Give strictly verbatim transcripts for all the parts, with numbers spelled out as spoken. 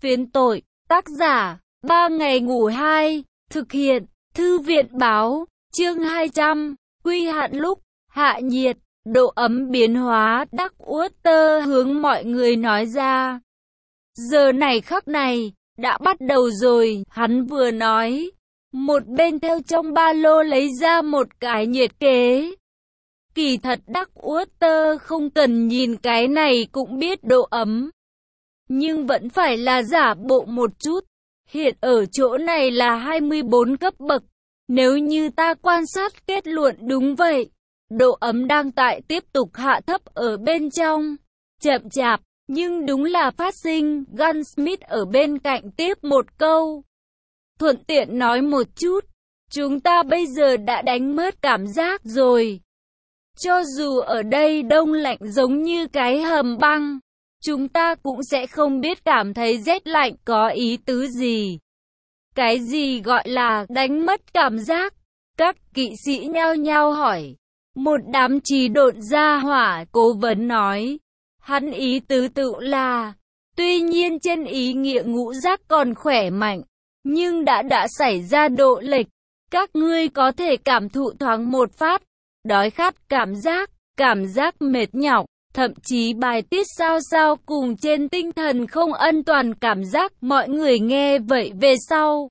Phiến tội, tác giả, ba ngày ngủ hai, thực hiện, thư viện báo, chương hai trăm, quy hạn lúc, hạ nhiệt, độ ấm biến hóa. Duckwater hướng mọi người nói ra. Giờ này khắc này, đã bắt đầu rồi, hắn vừa nói. Một bên theo trong ba lô lấy ra một cái nhiệt kế. Kỳ thật Duckwater không cần nhìn cái này cũng biết độ ấm. Nhưng vẫn phải là giả bộ một chút. Hiện ở chỗ này là hai mươi bốn cấp bậc. Nếu như ta quan sát kết luận đúng vậy, độ ấm đang tại tiếp tục hạ thấp ở bên trong. Chậm chạp, nhưng đúng là phát sinh. Gunsmith ở bên cạnh tiếp một câu. Thuận tiện nói một chút, chúng ta bây giờ đã đánh mất cảm giác rồi. Cho dù ở đây đông lạnh giống như cái hầm băng, chúng ta cũng sẽ không biết cảm thấy rét lạnh có ý tứ gì. Cái gì gọi là đánh mất cảm giác? Các kỵ sĩ nhao nhao hỏi. Một đám trì độn ra hỏa, cố vấn nói. Hắn ý tứ tự là, tuy nhiên trên ý nghĩa ngũ giác còn khỏe mạnh, nhưng đã đã xảy ra độ lệch. Các ngươi có thể cảm thụ thoáng một phát, đói khát cảm giác, cảm giác mệt nhọc, thậm chí bài tiết sao sao cùng trên tinh thần không an toàn cảm giác. Mọi người nghe vậy về sau,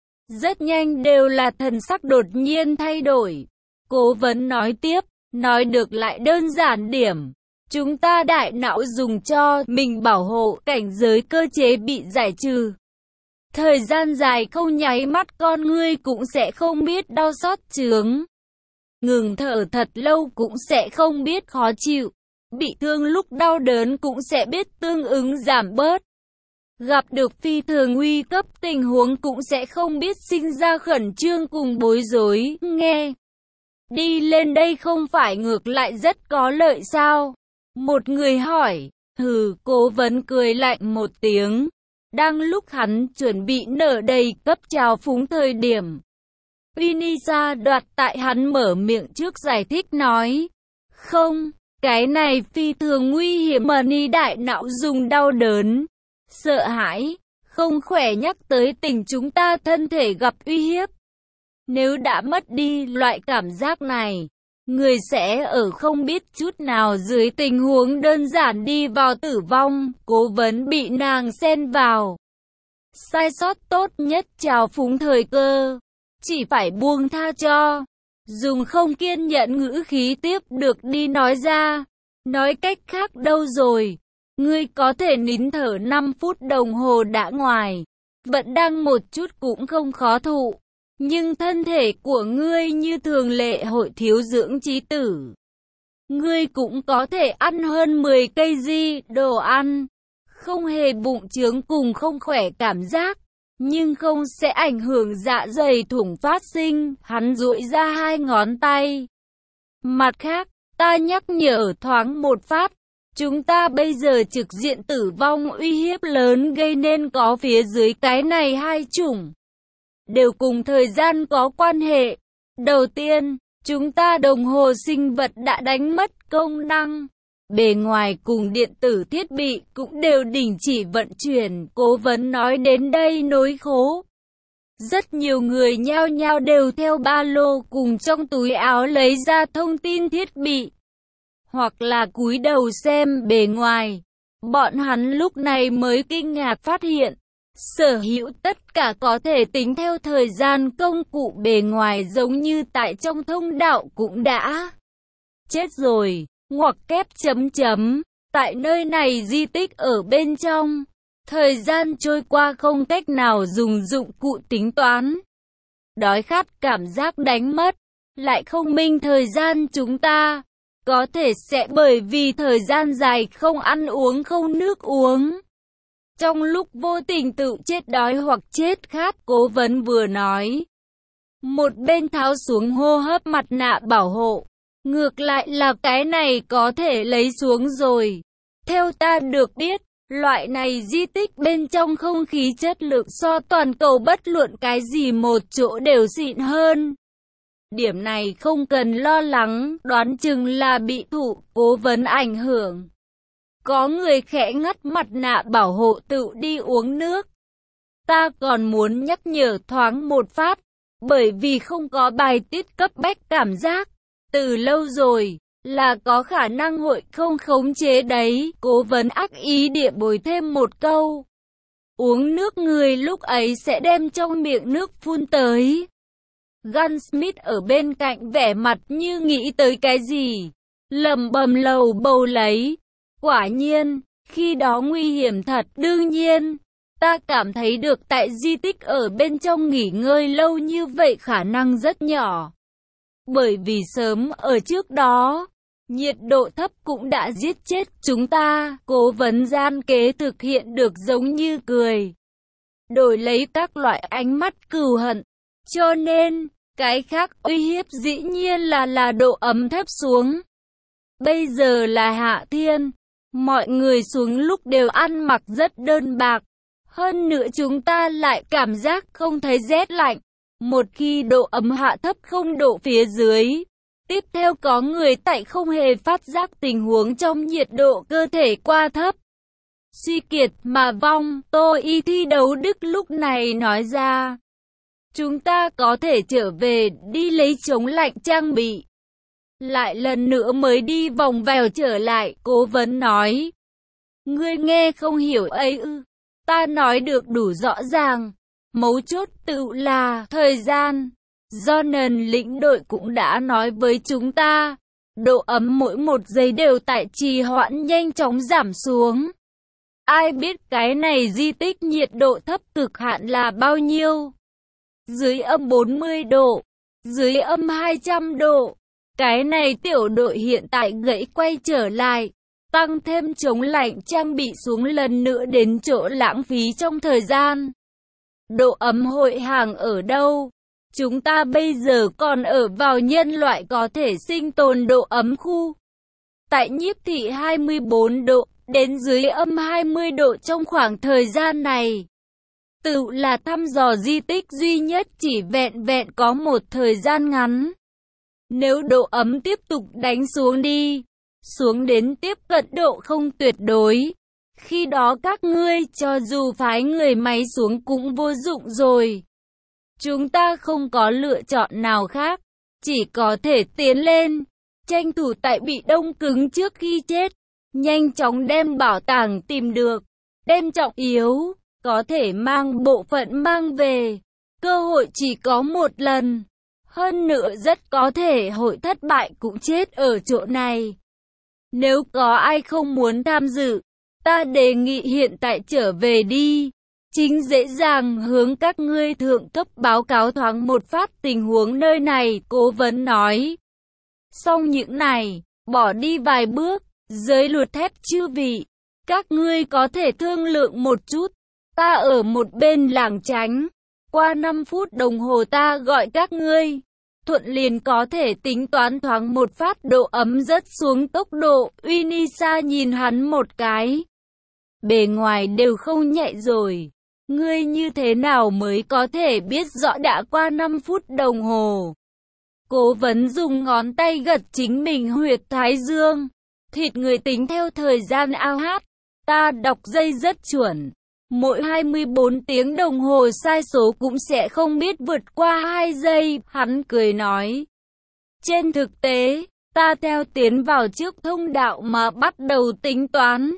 rất nhanh đều là thần sắc đột nhiên thay đổi. Cố vấn nói tiếp, nói được lại đơn giản điểm. Chúng ta đại não dùng cho mình bảo hộ cảnh giới cơ chế bị giải trừ. Thời gian dài không nháy mắt con ngươi cũng sẽ không biết đau xót chướng. Ngừng thở thật lâu cũng sẽ không biết khó chịu. Bị thương lúc đau đớn cũng sẽ biết tương ứng giảm bớt. Gặp được phi thường nguy cấp tình huống cũng sẽ không biết sinh ra khẩn trương cùng bối rối. Nghe, đi lên đây không phải ngược lại rất có lợi sao? Một người hỏi. Hừ, cố vấn cười lạnh một tiếng. Đang lúc hắn chuẩn bị nở đầy cấp trào phúng thời điểm, Vinisa đoạt tại hắn mở miệng trước giải thích nói. Không, cái này phi thường nguy hiểm mà ni đại não dùng đau đớn, sợ hãi, không khỏe nhắc tới tình chúng ta thân thể gặp uy hiếp. Nếu đã mất đi loại cảm giác này, người sẽ ở không biết chút nào dưới tình huống đơn giản đi vào tử vong. Cố vấn bị nàng xen vào. Sai sót tốt nhất trào phúng thời cơ, chỉ phải buông tha cho. Dùng không kiên nhẫn ngữ khí tiếp được đi nói ra. Nói cách khác đâu rồi, ngươi có thể nín thở năm phút đồng hồ đã ngoài, vẫn đang một chút cũng không khó thụ. Nhưng thân thể của ngươi như thường lệ hội thiếu dưỡng chí tử. Ngươi cũng có thể ăn hơn mười cây di đồ ăn, không hề bụng chướng cùng không khỏe cảm giác, nhưng không sẽ ảnh hưởng dạ dày thủng phát sinh. Hắn duỗi ra hai ngón tay. Mặt khác, ta nhắc nhở thoáng một phát, chúng ta bây giờ trực diện tử vong uy hiếp lớn gây nên có phía dưới cái này hai chủng. Đều cùng thời gian có quan hệ. Đầu tiên, chúng ta đồng hồ sinh vật đã đánh mất công năng. Bề ngoài cùng điện tử thiết bị cũng đều đình chỉ vận chuyển. Cố vấn nói đến đây nỗi khổ. Rất nhiều người nhao nhao đều theo ba lô cùng trong túi áo lấy ra thông tin thiết bị, hoặc là cúi đầu xem bề ngoài. Bọn hắn lúc này mới kinh ngạc phát hiện, sở hữu tất cả có thể tính theo thời gian công cụ bề ngoài giống như tại trong thông đạo cũng đã chết rồi. Ngoặc kép chấm chấm, tại nơi này di tích ở bên trong, thời gian trôi qua không cách nào dùng dụng cụ tính toán. Đói khát cảm giác đánh mất, lại không minh thời gian chúng ta, có thể sẽ bởi vì thời gian dài không ăn uống không nước uống. Trong lúc vô tình tự chết đói hoặc chết khát. Cố vấn vừa nói, một bên tháo xuống hô hấp mặt nạ bảo hộ. Ngược lại là cái này có thể lấy xuống rồi. Theo ta được biết, loại này di tích bên trong không khí chất lượng so toàn cầu bất luận cái gì một chỗ đều xịn hơn. Điểm này không cần lo lắng, đoán chừng là bị thụ cố vấn ảnh hưởng. Có người khẽ ngắt mặt nạ bảo hộ tự đi uống nước. Ta còn muốn nhắc nhở thoáng một phát, bởi vì không có bài tiết cấp bách cảm giác. Từ lâu rồi, là có khả năng hội không khống chế đấy. Cố vấn ác ý địa bồi thêm một câu. Uống nước người lúc ấy sẽ đem trong miệng nước phun tới. Gunsmith ở bên cạnh vẻ mặt như nghĩ tới cái gì. Lẩm bẩm lầu bầu lấy. Quả nhiên, khi đó nguy hiểm thật. Đương nhiên, ta cảm thấy được tại di tích ở bên trong nghỉ ngơi lâu như vậy khả năng rất nhỏ. Bởi vì sớm ở trước đó, nhiệt độ thấp cũng đã giết chết chúng ta. Cố vấn gian kế thực hiện được giống như cười. Đổi lấy các loại ánh mắt cừu hận. Cho nên, cái khác uy hiếp dĩ nhiên là là độ ấm thấp xuống. Bây giờ là hạ thiên. Mọi người xuống lúc đều ăn mặc rất đơn bạc. Hơn nữa chúng ta lại cảm giác không thấy rét lạnh. Một khi độ ấm hạ thấp không độ phía dưới. Tiếp theo có người tại không hề phát giác tình huống trong nhiệt độ cơ thể qua thấp. Suy kiệt mà vong. Tô Y thi đấu Đức lúc này nói ra. Chúng ta có thể trở về đi lấy chống lạnh trang bị. Lại lần nữa mới đi vòng vèo trở lại. Cố vấn nói. Ngươi nghe không hiểu ấy ư. Ta nói được đủ rõ ràng. Mấu chốt tự là thời gian. Do nền lĩnh đội cũng đã nói với chúng ta. Độ ấm mỗi một giây đều tại trì hoãn nhanh chóng giảm xuống. Ai biết cái này di tích nhiệt độ thấp cực hạn là bao nhiêu? Dưới âm bốn mươi độ. Dưới âm hai trăm độ. Cái này tiểu đội hiện tại gãy quay trở lại. Tăng thêm chống lạnh trang bị xuống lần nữa đến chỗ lãng phí trong thời gian. Độ ấm hội hàng ở đâu? Chúng ta bây giờ còn ở vào nhân loại có thể sinh tồn độ ấm khu. Tại nhiếp thị hai mươi bốn độ, đến dưới âm hai mươi độ trong khoảng thời gian này. Tự là thăm dò di tích duy nhất chỉ vẹn vẹn có một thời gian ngắn. Nếu độ ấm tiếp tục đánh xuống đi, xuống đến tiếp cận độ không tuyệt đối. Khi đó các ngươi cho dù phái người máy xuống cũng vô dụng rồi. Chúng ta không có lựa chọn nào khác, chỉ có thể tiến lên, tranh thủ tại bị đông cứng trước khi chết, nhanh chóng đem bảo tàng tìm được, đem trọng yếu, có thể mang bộ phận mang về. Cơ hội chỉ có một lần, hơn nữa rất có thể hội thất bại cũng chết ở chỗ này. Nếu có ai không muốn tham dự, ta đề nghị hiện tại trở về đi. Chính dễ dàng hướng các ngươi thượng cấp báo cáo thoáng một phát tình huống nơi này, cố vấn nói. Xong những này, bỏ đi vài bước, giới luật thép chư vị. Các ngươi có thể thương lượng một chút, ta ở một bên lảng tránh. Qua năm phút đồng hồ ta gọi các ngươi. Thuận liền có thể tính toán thoáng một phát độ ấm rất xuống tốc độ. Unisa nhìn hắn một cái. Bề ngoài đều không nhạy rồi. Ngươi như thế nào mới có thể biết rõ đã qua năm phút đồng hồ? Cố vấn dùng ngón tay gật chính mình huyệt thái dương. Thịt người tính theo thời gian ao hát. Ta đọc giây rất chuẩn. Mỗi hai mươi bốn tiếng đồng hồ sai số cũng sẽ không biết vượt qua hai giây. Hắn cười nói. Trên thực tế, ta theo tiến vào trước thông đạo mà bắt đầu tính toán.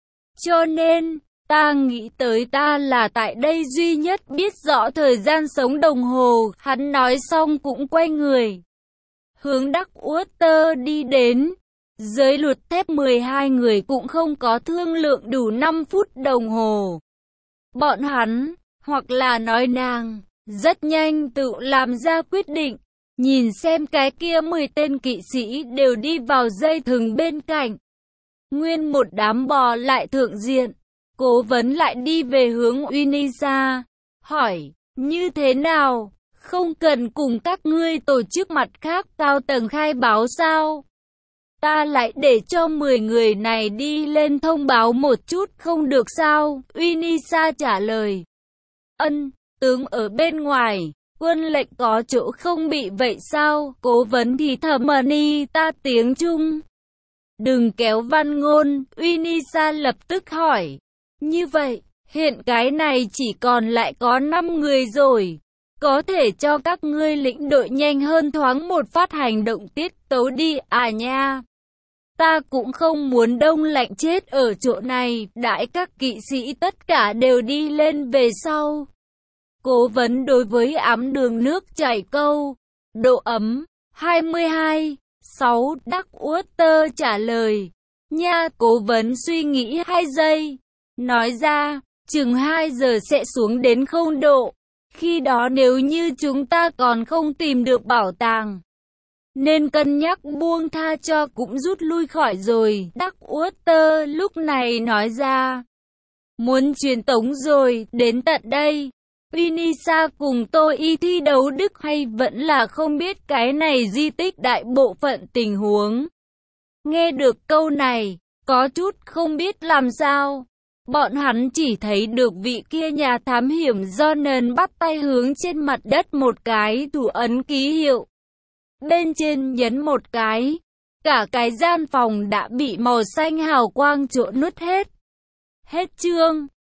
Cho nên, ta nghĩ tới ta là tại đây duy nhất biết rõ thời gian sống đồng hồ. Hắn nói xong cũng quay người. Hướng Đắc Uất-tơ đi đến. Giới luật thép mười hai người cũng không có thương lượng đủ năm phút đồng hồ. Bọn hắn, hoặc là nói nàng, rất nhanh tự làm ra quyết định. Nhìn xem cái kia mười tên kỵ sĩ đều đi vào dây thừng bên cạnh. Nguyên một đám bò lại thượng diện. Cố vấn lại đi về hướng Unisa. Hỏi, như thế nào? Không cần cùng các ngươi tổ chức mặt khác cao tầng khai báo sao? Ta lại để cho mười người này đi lên thông báo một chút không được sao? Unisa trả lời. Ân, tướng ở bên ngoài, quân lệnh có chỗ không bị vậy sao? Cố vấn thì thầm mờ ni ta tiếng Trung. Đừng kéo văn ngôn, Unisa lập tức hỏi. Như vậy, hiện cái này chỉ còn lại có năm người rồi. Có thể cho các ngươi lĩnh đội nhanh hơn thoáng một phát hành động tiết tấu đi à nha. Ta cũng không muốn đông lạnh chết ở chỗ này, đãi các kỵ sĩ tất cả đều đi lên về sau. Cố vấn đối với ám đường nước chảy câu. Độ ấm, hai mươi hai, sáu, Đắc Uất Tơ trả lời. Nha, cố vấn suy nghĩ hai giây. Nói ra, chừng hai giờ sẽ xuống đến không độ. Khi đó nếu như chúng ta còn không tìm được bảo tàng, nên cân nhắc buông tha cho cũng rút lui khỏi rồi. Đắc Uất Tơ lúc này nói ra. Muốn truyền tống rồi, đến tận đây. Unisa cùng tôi y thi đấu đức hay vẫn là không biết cái này di tích đại bộ phận tình huống. Nghe được câu này, có chút không biết làm sao. Bọn hắn chỉ thấy được vị kia nhà thám hiểm Jonan bắt tay hướng trên mặt đất một cái thủ ấn ký hiệu. Bên trên nhấn một cái, cả cái gian phòng đã bị màu xanh hào quang trộn nuốt hết. Hết chương.